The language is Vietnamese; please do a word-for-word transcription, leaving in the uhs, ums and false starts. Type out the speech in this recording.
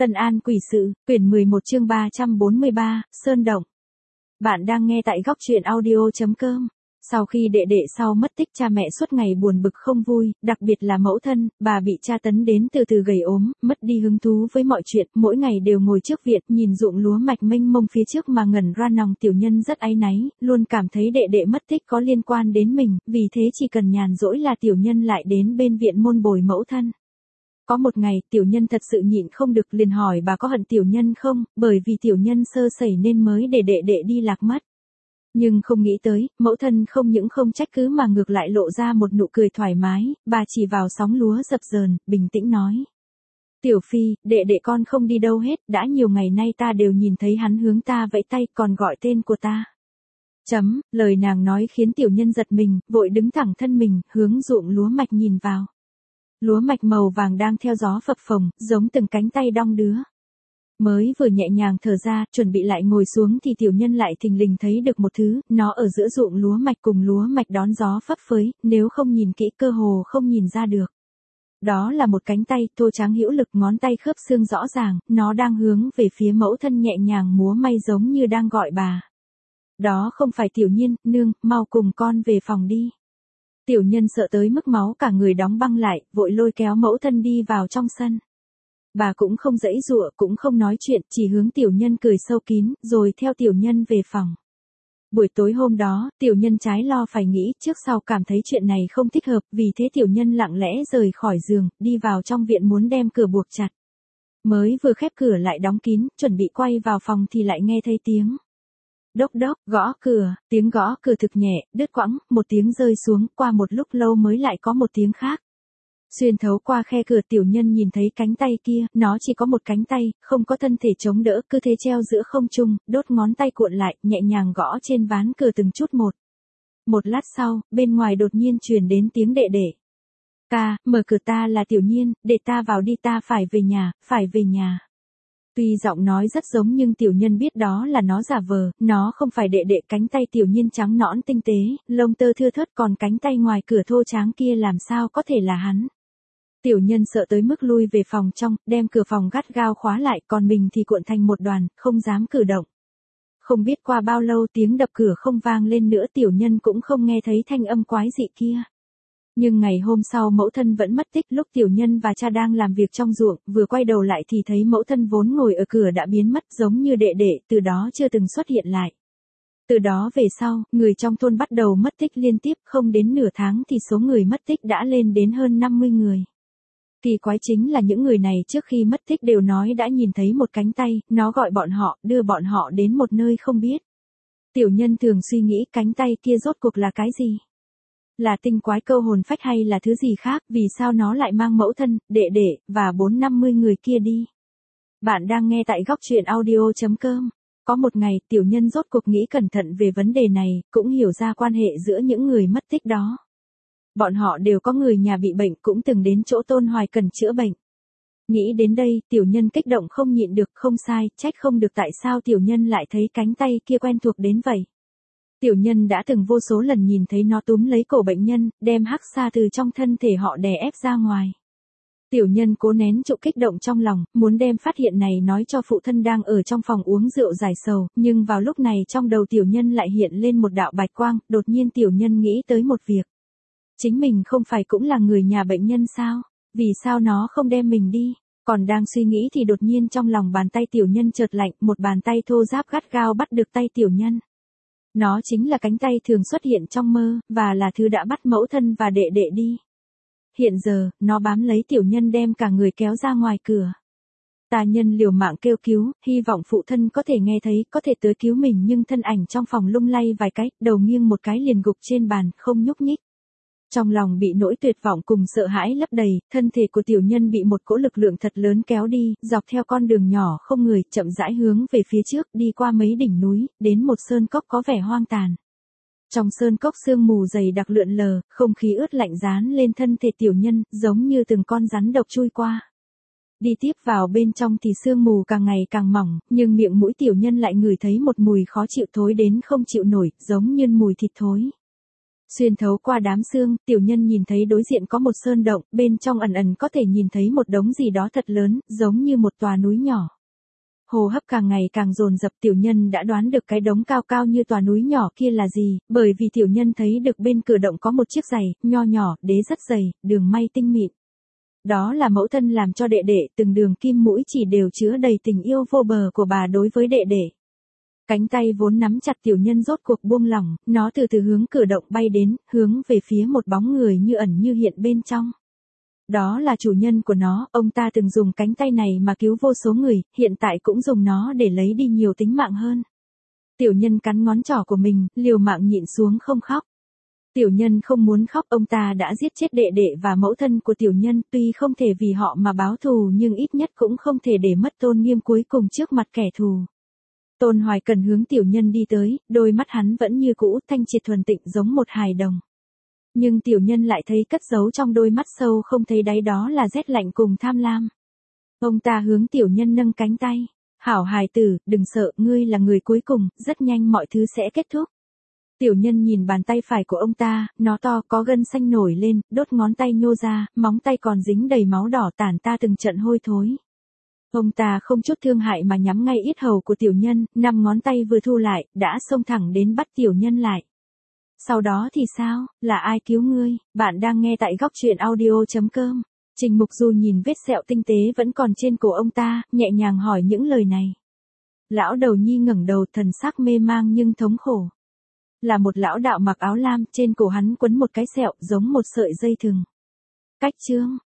Tân An Quỷ Sự, quyển mười một chương ba trăm bốn mươi ba, Sơn Động. Bạn đang nghe tại góc truyện audio chấm com. Sau khi đệ đệ sau mất tích, cha mẹ suốt ngày buồn bực không vui, đặc biệt là mẫu thân, bà bị tra tấn đến từ từ gầy ốm, mất đi hứng thú với mọi chuyện, mỗi ngày đều ngồi trước viện, nhìn ruộng lúa mạch mênh mông phía trước mà ngẩn ra. Lòng tiểu nhân rất áy náy, luôn cảm thấy đệ đệ mất tích có liên quan đến mình, vì thế chỉ cần nhàn rỗi là tiểu nhân lại đến bên viện môn bồi mẫu thân. Có một ngày, tiểu nhân thật sự nhịn không được, liền hỏi bà có hận tiểu nhân không, bởi vì tiểu nhân sơ sẩy nên mới để đệ đệ đi lạc mất. Nhưng không nghĩ tới, mẫu thân không những không trách cứ mà ngược lại lộ ra một nụ cười thoải mái, bà chỉ vào sóng lúa dập dờn, bình tĩnh nói. Tiểu Phi, đệ đệ con không đi đâu hết, đã nhiều ngày nay ta đều nhìn thấy hắn hướng ta vẫy tay, còn gọi tên của ta. Chấm, lời nàng nói khiến tiểu nhân giật mình, vội đứng thẳng thân mình, hướng ruộng lúa mạch nhìn vào. Lúa mạch màu vàng đang theo gió phập phồng, giống từng cánh tay đong đưa. Mới vừa nhẹ nhàng thở ra, chuẩn bị lại ngồi xuống thì tiểu nhân lại thình lình thấy được một thứ, nó ở giữa ruộng lúa mạch cùng lúa mạch đón gió phấp phới, nếu không nhìn kỹ cơ hồ không nhìn ra được. Đó là một cánh tay, thô trắng hữu lực, ngón tay khớp xương rõ ràng, nó đang hướng về phía mẫu thân nhẹ nhàng múa may giống như đang gọi bà. Đó không phải Tiểu Nhiên, nương, mau cùng con về phòng đi. Tiểu nhân sợ tới mức máu cả người đóng băng lại, vội lôi kéo mẫu thân đi vào trong sân. Bà cũng không giãy giụa, cũng không nói chuyện, chỉ hướng tiểu nhân cười sâu kín, rồi theo tiểu nhân về phòng. Buổi tối hôm đó, tiểu nhân trái lo phải nghĩ, trước sau cảm thấy chuyện này không thích hợp, vì thế tiểu nhân lặng lẽ rời khỏi giường, đi vào trong viện muốn đem cửa buộc chặt. Mới vừa khép cửa lại đóng kín, chuẩn bị quay vào phòng thì lại nghe thấy tiếng. Đốc đốc, gõ cửa, tiếng gõ cửa thực nhẹ, đứt quãng, một tiếng rơi xuống, qua một lúc lâu mới lại có một tiếng khác. Xuyên thấu qua khe cửa, tiểu nhân nhìn thấy cánh tay kia, nó chỉ có một cánh tay, không có thân thể chống đỡ, cứ thế treo giữa không trung, đốt ngón tay cuộn lại, nhẹ nhàng gõ trên ván cửa từng chút một. Một lát sau, bên ngoài đột nhiên truyền đến tiếng đệ đệ. Ca, mở cửa, ta là Tiểu Nhiên, để ta vào đi, ta phải về nhà, phải về nhà. Tuy giọng nói rất giống nhưng tiểu nhân biết đó là nó giả vờ, nó không phải đệ đệ. Cánh tay tiểu nhiên trắng nõn tinh tế, lông tơ thưa thớt, còn cánh tay ngoài cửa thô tráng kia làm sao có thể là hắn. Tiểu nhân sợ tới mức lui về phòng trong, đem cửa phòng gắt gao khóa lại, còn mình thì cuộn thành một đoàn, không dám cử động. Không biết qua bao lâu tiếng đập cửa không vang lên nữa, tiểu nhân cũng không nghe thấy thanh âm quái dị kia. Nhưng ngày hôm sau mẫu thân vẫn mất tích, lúc tiểu nhân và cha đang làm việc trong ruộng, vừa quay đầu lại thì thấy mẫu thân vốn ngồi ở cửa đã biến mất, giống như đệ đệ, từ đó chưa từng xuất hiện lại. Từ đó về sau, người trong thôn bắt đầu mất tích liên tiếp, không đến nửa tháng thì số người mất tích đã lên đến hơn năm mươi người. Kỳ quái chính là những người này trước khi mất tích đều nói đã nhìn thấy một cánh tay, nó gọi bọn họ, đưa bọn họ đến một nơi không biết. Tiểu nhân thường suy nghĩ cánh tay kia rốt cuộc là cái gì? Là tinh quái câu hồn phách hay là thứ gì khác, vì sao nó lại mang mẫu thân, đệ đệ, và bốn năm mươi người kia đi? Bạn đang nghe tại góc truyện audio chấm com. Có một ngày, tiểu nhân rốt cuộc nghĩ cẩn thận về vấn đề này, cũng hiểu ra quan hệ giữa những người mất tích đó. Bọn họ đều có người nhà bị bệnh, cũng từng đến chỗ Tôn Hoài cần chữa bệnh. Nghĩ đến đây, tiểu nhân kích động không nhịn được, không sai, trách không được tại sao tiểu nhân lại thấy cánh tay kia quen thuộc đến vậy. Tiểu nhân đã từng vô số lần nhìn thấy nó túm lấy cổ bệnh nhân, đem hắc xa từ trong thân thể họ đè ép ra ngoài. Tiểu nhân cố nén chỗ kích động trong lòng, muốn đem phát hiện này nói cho phụ thân đang ở trong phòng uống rượu giải sầu, nhưng vào lúc này trong đầu tiểu nhân lại hiện lên một đạo bạch quang, đột nhiên tiểu nhân nghĩ tới một việc. Chính mình không phải cũng là người nhà bệnh nhân sao? Vì sao nó không đem mình đi? Còn đang suy nghĩ thì đột nhiên trong lòng bàn tay tiểu nhân chợt lạnh, một bàn tay thô ráp gắt gao bắt được tay tiểu nhân. Nó chính là cánh tay thường xuất hiện trong mơ, và là thứ đã bắt mẫu thân và đệ đệ đi. Hiện giờ, nó bám lấy tiểu nhân đem cả người kéo ra ngoài cửa. Tà nhân liều mạng kêu cứu, hy vọng phụ thân có thể nghe thấy, có thể tới cứu mình, nhưng thân ảnh trong phòng lung lay vài cái, đầu nghiêng một cái liền gục trên bàn, không nhúc nhích. Trong lòng bị nỗi tuyệt vọng cùng sợ hãi lấp đầy, thân thể của tiểu nhân bị một cỗ lực lượng thật lớn kéo đi, dọc theo con đường nhỏ không người, chậm rãi hướng về phía trước, đi qua mấy đỉnh núi, đến một sơn cốc có vẻ hoang tàn. Trong sơn cốc sương mù dày đặc lượn lờ, không khí ướt lạnh dán lên thân thể tiểu nhân, giống như từng con rắn độc chui qua. Đi tiếp vào bên trong thì sương mù càng ngày càng mỏng, nhưng miệng mũi tiểu nhân lại ngửi thấy một mùi khó chịu thối đến không chịu nổi, giống như mùi thịt thối. Xuyên thấu qua đám sương, tiểu nhân nhìn thấy đối diện có một sơn động, bên trong ẩn ẩn có thể nhìn thấy một đống gì đó thật lớn, giống như một tòa núi nhỏ. Hô hấp càng ngày càng dồn dập, tiểu nhân đã đoán được cái đống cao cao như tòa núi nhỏ kia là gì, bởi vì tiểu nhân thấy được bên cửa động có một chiếc giày, nho nhỏ, đế rất dày, đường may tinh mịn. Đó là mẫu thân làm cho đệ đệ, từng đường kim mũi chỉ đều chứa đầy tình yêu vô bờ của bà đối với đệ đệ. Cánh tay vốn nắm chặt tiểu nhân rốt cuộc buông lỏng, nó từ từ hướng cửa động bay đến, hướng về phía một bóng người như ẩn như hiện bên trong. Đó là chủ nhân của nó, ông ta từng dùng cánh tay này mà cứu vô số người, hiện tại cũng dùng nó để lấy đi nhiều tính mạng hơn. Tiểu nhân cắn ngón trỏ của mình, liều mạng nhịn xuống không khóc. Tiểu nhân không muốn khóc, ông ta đã giết chết đệ đệ và mẫu thân của tiểu nhân, tuy không thể vì họ mà báo thù nhưng ít nhất cũng không thể để mất tôn nghiêm cuối cùng trước mặt kẻ thù. Tôn Hoài Cần hướng tiểu nhân đi tới, đôi mắt hắn vẫn như cũ, thanh triệt thuần tịnh giống một hài đồng. Nhưng tiểu nhân lại thấy cất giấu trong đôi mắt sâu không thấy đáy, đó là rét lạnh cùng tham lam. Ông ta hướng tiểu nhân nâng cánh tay. Hảo hài tử, đừng sợ, ngươi là người cuối cùng, rất nhanh mọi thứ sẽ kết thúc. Tiểu nhân nhìn bàn tay phải của ông ta, nó to, có gân xanh nổi lên, đốt ngón tay nhô ra, móng tay còn dính đầy máu đỏ tản ta từng trận hôi thối. Ông ta không chút thương hại mà nhắm ngay yết hầu của tiểu nhân, năm ngón tay vừa thu lại, đã xông thẳng đến bắt tiểu nhân lại. Sau đó thì sao, là ai cứu ngươi? Bạn đang nghe tại góc truyện audio chấm com. Trình Mục Du nhìn vết sẹo tinh tế vẫn còn trên cổ ông ta, nhẹ nhàng hỏi những lời này. Lão đầu nhi ngẩng đầu, thần sắc mê mang nhưng thống khổ. Là một lão đạo mặc áo lam, trên cổ hắn quấn một cái sẹo giống một sợi dây thừng. Cách chương.